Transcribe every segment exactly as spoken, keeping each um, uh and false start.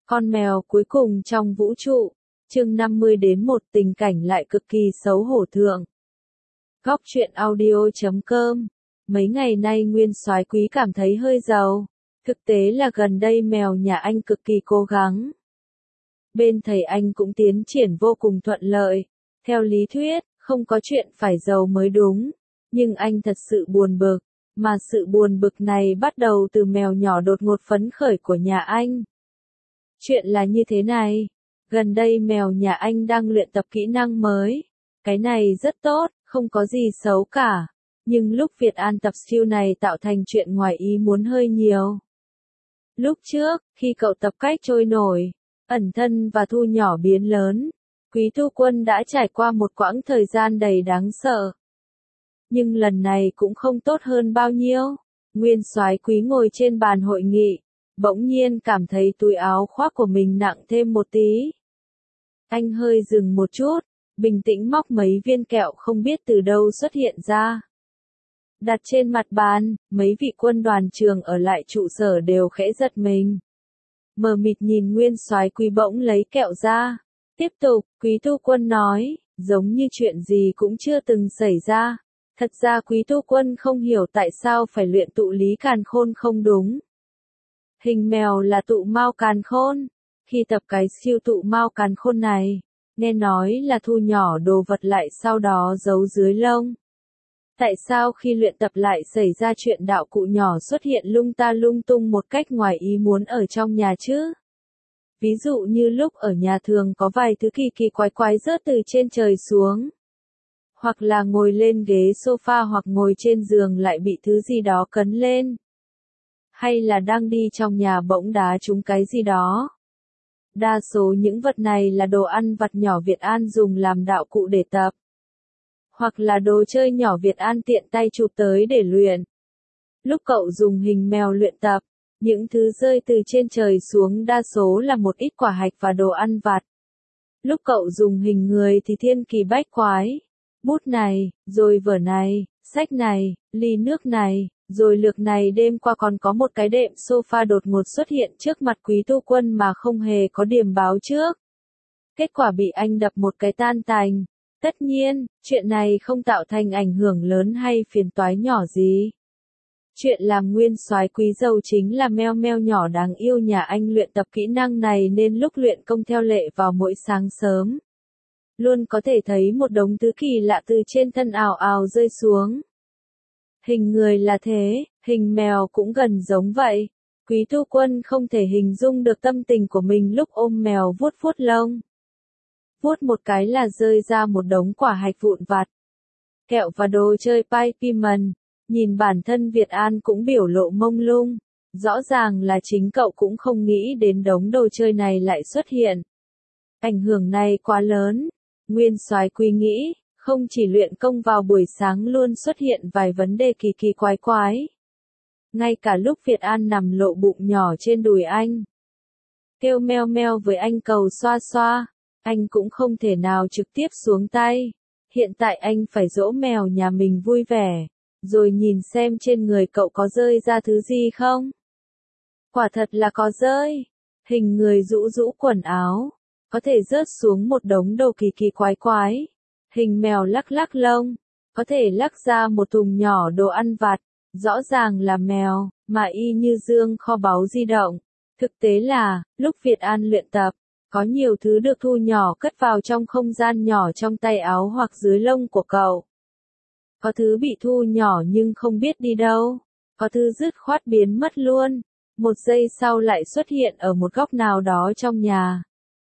Con mèo cuối cùng trong vũ trụ, chương năm mươi đến một tình cảnh lại cực kỳ xấu hổ thượng. Góc truyện audio chấm com. Mấy ngày nay Nguyên Soái Quý cảm thấy hơi giàu. Thực tế là gần đây mèo nhà anh cực kỳ cố gắng. Bên thầy anh cũng tiến triển vô cùng thuận lợi. Theo lý thuyết, không có chuyện phải giàu mới đúng. Nhưng anh thật sự buồn bực. Mà sự buồn bực này bắt đầu từ mèo nhỏ đột ngột phấn khởi của nhà anh. Chuyện là như thế này. Gần đây mèo nhà anh đang luyện tập kỹ năng mới. Cái này rất tốt, không có gì xấu cả. Nhưng lúc Việt An tập skill này tạo thành chuyện ngoài ý muốn hơi nhiều. Lúc trước, khi cậu tập cách trôi nổi, ẩn thân và thu nhỏ biến lớn, Quý Tu Quân đã trải qua một quãng thời gian đầy đáng sợ. Nhưng lần này cũng không tốt hơn bao nhiêu. Nguyên Soái Quý ngồi trên bàn hội nghị, bỗng nhiên cảm thấy túi áo khoác của mình nặng thêm một tí. Anh hơi dừng một chút, bình tĩnh móc mấy viên kẹo không biết từ đâu xuất hiện ra. Đặt trên mặt bàn, mấy vị quân đoàn trường ở lại trụ sở đều khẽ giật mình. Mờ mịt nhìn Nguyên Soái Quý bỗng lấy kẹo ra. Tiếp tục, Quý Tu Quân nói, giống như chuyện gì cũng chưa từng xảy ra. Thật ra Quý Tu Quân không hiểu tại sao phải luyện tụ lý càn khôn không đúng. Hình mèo là tụ mau càn khôn. Khi tập cái siêu tụ mau càn khôn này, nghe nói là thu nhỏ đồ vật lại sau đó giấu dưới lông. Tại sao khi luyện tập lại xảy ra chuyện đạo cụ nhỏ xuất hiện lung ta lung tung một cách ngoài ý muốn ở trong nhà chứ? Ví dụ như lúc ở nhà thường có vài thứ kỳ kỳ quái quái rớt từ trên trời xuống. Hoặc là ngồi lên ghế sofa hoặc ngồi trên giường lại bị thứ gì đó cấn lên. Hay là đang đi trong nhà bỗng đá trúng cái gì đó. Đa số những vật này là đồ ăn vặt nhỏ Việt An dùng làm đạo cụ để tập. Hoặc là đồ chơi nhỏ Việt An tiện tay chụp tới để luyện. Lúc cậu dùng hình mèo luyện tập, những thứ rơi từ trên trời xuống đa số là một ít quả hạch và đồ ăn vặt. Lúc cậu dùng hình người thì thiên kỳ bách quái. Bút này, rồi vở này, sách này, ly nước này, rồi lược này đêm qua còn có một cái đệm sofa đột ngột xuất hiện trước mặt Quý Tu Quân mà không hề có điểm báo trước. Kết quả bị anh đập một cái tan tành. Tất nhiên, chuyện này không tạo thành ảnh hưởng lớn hay phiền toái nhỏ gì. Chuyện làm Nguyên Soái Quý giàu chính là meo meo nhỏ đáng yêu nhà anh luyện tập kỹ năng này nên lúc luyện công theo lệ vào mỗi sáng sớm. Luôn có thể thấy một đống thứ kỳ lạ từ trên thân ào ào rơi xuống. Hình người là thế, hình mèo cũng gần giống vậy. Quý Tu Quân không thể hình dung được tâm tình của mình lúc ôm mèo vuốt vuốt lông. Vuốt một cái là rơi ra một đống quả hạch vụn vặt. Kẹo và đồ chơi Pai Pimon. Nhìn bản thân Việt An cũng biểu lộ mông lung. Rõ ràng là chính cậu cũng không nghĩ đến đống đồ chơi này lại xuất hiện. Ảnh hưởng này quá lớn. Nguyên Soái Quý nghĩ, không chỉ luyện công vào buổi sáng luôn xuất hiện vài vấn đề kỳ kỳ quái quái. Ngay cả lúc Việt An nằm lộ bụng nhỏ trên đùi anh. Kêu meo meo với anh cầu xoa xoa. Anh cũng không thể nào trực tiếp xuống tay. Hiện tại anh phải dỗ mèo nhà mình vui vẻ. Rồi nhìn xem trên người cậu có rơi ra thứ gì không? Quả thật là có rơi. Hình người rũ rũ quần áo. Có thể rớt xuống một đống đồ kỳ kỳ quái quái. Hình mèo lắc lắc lông. Có thể lắc ra một thùng nhỏ đồ ăn vặt. Rõ ràng là mèo, mà y như dương kho báu di động. Thực tế là, lúc Việt An luyện tập, có nhiều thứ được thu nhỏ cất vào trong không gian nhỏ trong tay áo hoặc dưới lông của cậu. Có thứ bị thu nhỏ nhưng không biết đi đâu. Có thứ dứt khoát biến mất luôn. Một giây sau lại xuất hiện ở một góc nào đó trong nhà.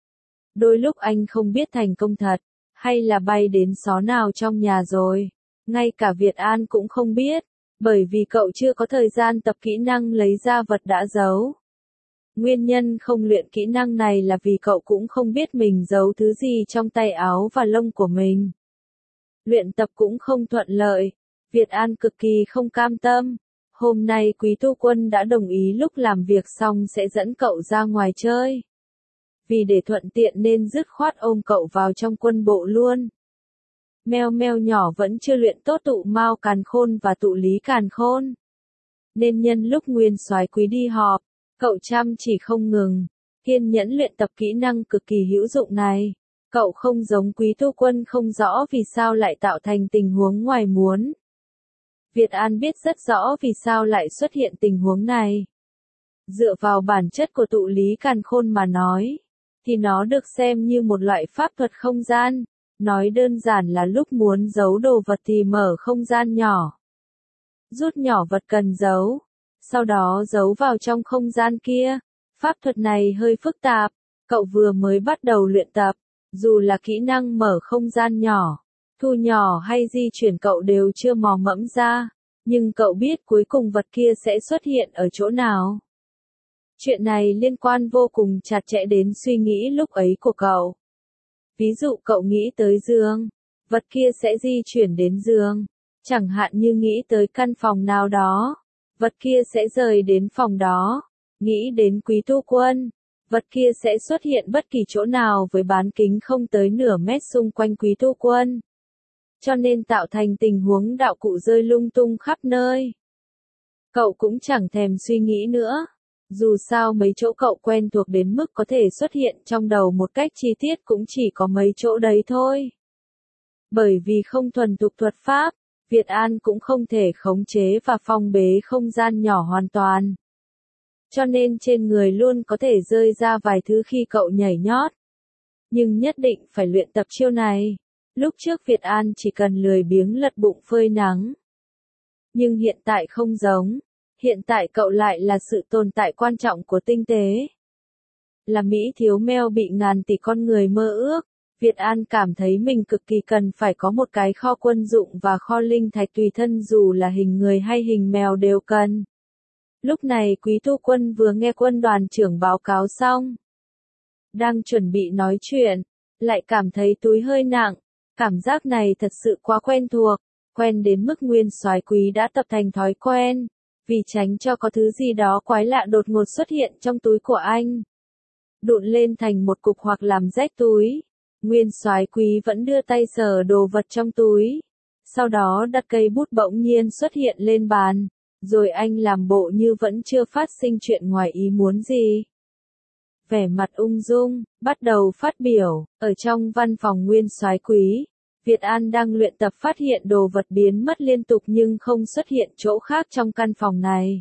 Đôi lúc anh không biết thành công thật, hay là bay đến xó nào trong nhà rồi. Ngay cả Việt An cũng không biết, bởi vì cậu chưa có thời gian tập kỹ năng lấy ra vật đã giấu. Nguyên nhân không luyện kỹ năng này là vì cậu cũng không biết mình giấu thứ gì trong tay áo và lông của mình. Luyện tập cũng không thuận lợi. Việt An cực kỳ không cam tâm. Hôm nay Quý Tu Quân đã đồng ý lúc làm việc xong sẽ dẫn cậu ra ngoài chơi. Vì để thuận tiện nên dứt khoát ôm cậu vào trong quân bộ luôn. Meo meo nhỏ vẫn chưa luyện tốt tụ mau càn khôn và tụ lý càn khôn. Nên nhân lúc Nguyên Soái Quý đi họp, cậu chăm chỉ không ngừng. kiên nhẫn luyện tập kỹ năng cực kỳ hữu dụng này. Cậu không giống Quý Tu Quân không rõ vì sao lại tạo thành tình huống ngoài muốn. Việt An biết rất rõ vì sao lại xuất hiện tình huống này. Dựa vào bản chất của tụ lý càn khôn mà nói, thì nó được xem như một loại pháp thuật không gian. Nói đơn giản là lúc muốn giấu đồ vật thì mở không gian nhỏ. Rút nhỏ vật cần giấu, sau đó giấu vào trong không gian kia. Pháp thuật này hơi phức tạp, cậu vừa mới bắt đầu luyện tập, dù là kỹ năng mở không gian nhỏ, thu nhỏ hay di chuyển cậu đều chưa mò mẫm ra, nhưng cậu biết cuối cùng vật kia sẽ xuất hiện ở chỗ nào. Chuyện này liên quan vô cùng chặt chẽ đến suy nghĩ lúc ấy của cậu. Ví dụ cậu nghĩ tới giường, vật kia sẽ di chuyển đến giường. Chẳng hạn như nghĩ tới căn phòng nào đó, vật kia sẽ rời đến phòng đó. Nghĩ đến Quý Tu Quân, vật kia sẽ xuất hiện bất kỳ chỗ nào với bán kính không tới nửa mét xung quanh Quý Tu Quân. Cho nên tạo thành tình huống đạo cụ rơi lung tung khắp nơi. Cậu cũng chẳng thèm suy nghĩ nữa. Dù sao mấy chỗ cậu quen thuộc đến mức có thể xuất hiện trong đầu một cách chi tiết cũng chỉ có mấy chỗ đấy thôi. Bởi vì không thuần thục thuật pháp, Việt An cũng không thể khống chế và phong bế không gian nhỏ hoàn toàn. Cho nên trên người luôn có thể rơi ra vài thứ khi cậu nhảy nhót. Nhưng nhất định phải luyện tập chiêu này. Lúc trước Việt An chỉ cần lười biếng lật bụng phơi nắng. Nhưng hiện tại không giống. Hiện tại cậu lại là sự tồn tại quan trọng của tinh tế. Là Mỹ thiếu meo bị ngàn tỷ con người mơ ước, Việt An cảm thấy mình cực kỳ cần phải có một cái kho quân dụng và kho linh thạch tùy thân dù là hình người hay hình mèo đều cần. Lúc này Quý Tu Quân vừa nghe quân đoàn trưởng báo cáo xong. Đang chuẩn bị nói chuyện, lại cảm thấy túi hơi nặng. Cảm giác này thật sự quá quen thuộc, quen đến mức Nguyên Soái Quý đã tập thành thói quen. Vì tránh cho có thứ gì đó quái lạ đột ngột xuất hiện trong túi của anh. Đụn lên thành một cục hoặc làm rách túi. Nguyên Soái Quý vẫn đưa tay sờ đồ vật trong túi. Sau đó đặt cây bút bỗng nhiên xuất hiện lên bàn. Rồi anh làm bộ như vẫn chưa phát sinh chuyện ngoài ý muốn gì. Vẻ mặt ung dung, bắt đầu phát biểu, ở trong văn phòng Nguyên Soái Quý. Việt An đang luyện tập phát hiện đồ vật biến mất liên tục nhưng không xuất hiện chỗ khác trong căn phòng này.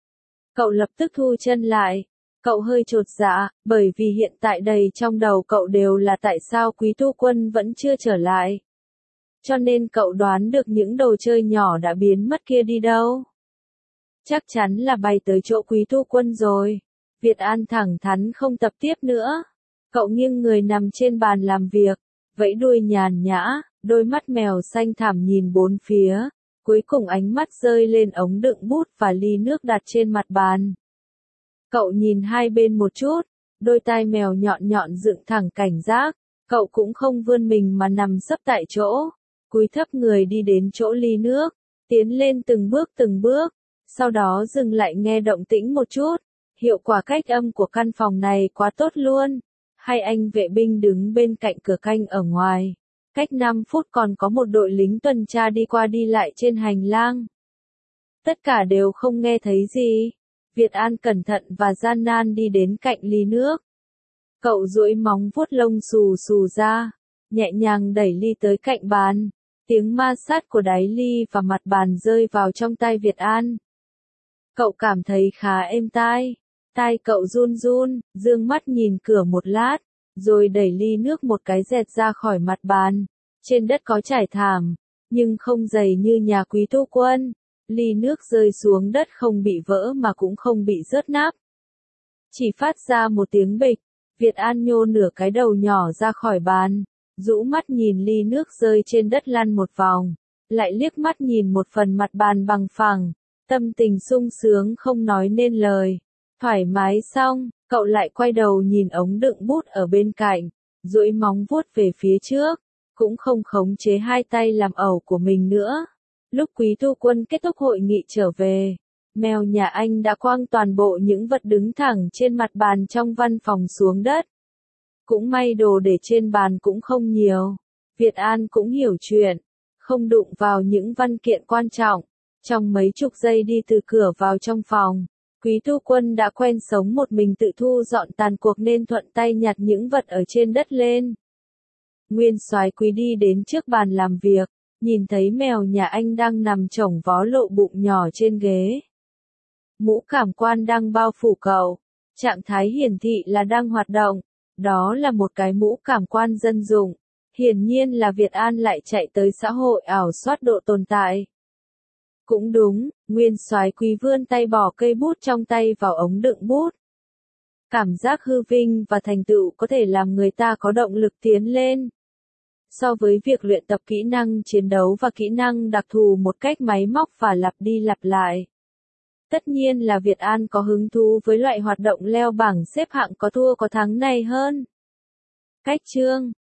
Cậu lập tức thu chân lại. Cậu hơi chột dạ, bởi vì hiện tại đầy trong đầu cậu đều là tại sao Quý Tu Quân vẫn chưa trở lại. Cho nên cậu đoán được những đồ chơi nhỏ đã biến mất kia đi đâu. Chắc chắn là bay tới chỗ Quý Tu Quân rồi. Việt An thẳng thắn không tập tiếp nữa. Cậu nghiêng người nằm trên bàn làm việc, vẫy đuôi nhàn nhã, đôi mắt mèo xanh thẳm nhìn bốn phía. Cuối cùng ánh mắt rơi lên ống đựng bút và ly nước đặt trên mặt bàn. Cậu nhìn hai bên một chút, đôi tai mèo nhọn nhọn dựng thẳng cảnh giác. Cậu cũng không vươn mình mà nằm sấp tại chỗ. Cúi thấp người đi đến chỗ ly nước, tiến lên từng bước từng bước. Sau đó dừng lại nghe động tĩnh một chút. Hiệu quả cách âm của căn phòng này quá tốt luôn. Hai anh vệ binh đứng bên cạnh cửa canh ở ngoài. Cách năm phút còn có một đội lính tuần tra đi qua đi lại trên hành lang. Tất cả đều không nghe thấy gì. Việt An cẩn thận và gian nan đi đến cạnh ly nước. Cậu duỗi móng vuốt lông xù xù ra, nhẹ nhàng đẩy ly tới cạnh bàn. Tiếng ma sát của đáy ly và mặt bàn rơi vào trong tai Việt An. Cậu cảm thấy khá êm tai. Tai cậu run run, dương mắt nhìn cửa một lát, rồi đẩy ly nước một cái dẹt ra khỏi mặt bàn. Trên đất có trải thảm, nhưng không dày như nhà Quý Tu Quân. Ly nước rơi xuống đất không bị vỡ mà cũng không bị rớt nắp. Chỉ phát ra một tiếng bịch. Việt An nhô nửa cái đầu nhỏ ra khỏi bàn, rũ mắt nhìn ly nước rơi trên đất lăn một vòng, lại liếc mắt nhìn một phần mặt bàn bằng phẳng, tâm tình sung sướng không nói nên lời. Thoải mái xong, cậu lại quay đầu nhìn ống đựng bút ở bên cạnh, duỗi móng vuốt về phía trước, cũng không khống chế hai tay làm ẩu của mình nữa. Lúc Quý Tu Quân kết thúc hội nghị trở về, mèo nhà anh đã quăng toàn bộ những vật đứng thẳng trên mặt bàn trong văn phòng xuống đất. Cũng may đồ để trên bàn cũng không nhiều. Việt An cũng hiểu chuyện, không đụng vào những văn kiện quan trọng. Trong mấy chục giây đi từ cửa vào trong phòng, Quý tu quân đã quen sống một mình tự thu dọn tàn cuộc nên thuận tay nhặt những vật ở trên đất lên. Nguyên soái Quý đi đến trước bàn làm việc, nhìn thấy mèo nhà anh đang nằm chồng vó lộ bụng nhỏ trên ghế. Mũ cảm quan đang bao phủ cậu, trạng thái hiển thị là đang hoạt động, đó là một cái mũ cảm quan dân dụng. Hiển nhiên là Việt An lại chạy tới xã hội ảo soát độ tồn tại. Cũng đúng, Nguyên soái Quý vươn tay bỏ cây bút trong tay vào ống đựng bút. Cảm giác hư vinh và thành tựu có thể làm người ta có động lực tiến lên. So với việc luyện tập kỹ năng chiến đấu và kỹ năng đặc thù một cách máy móc và lặp đi lặp lại. Tất nhiên là Việt An có hứng thú với loại hoạt động leo bảng xếp hạng có thua có thắng này hơn. Cách chương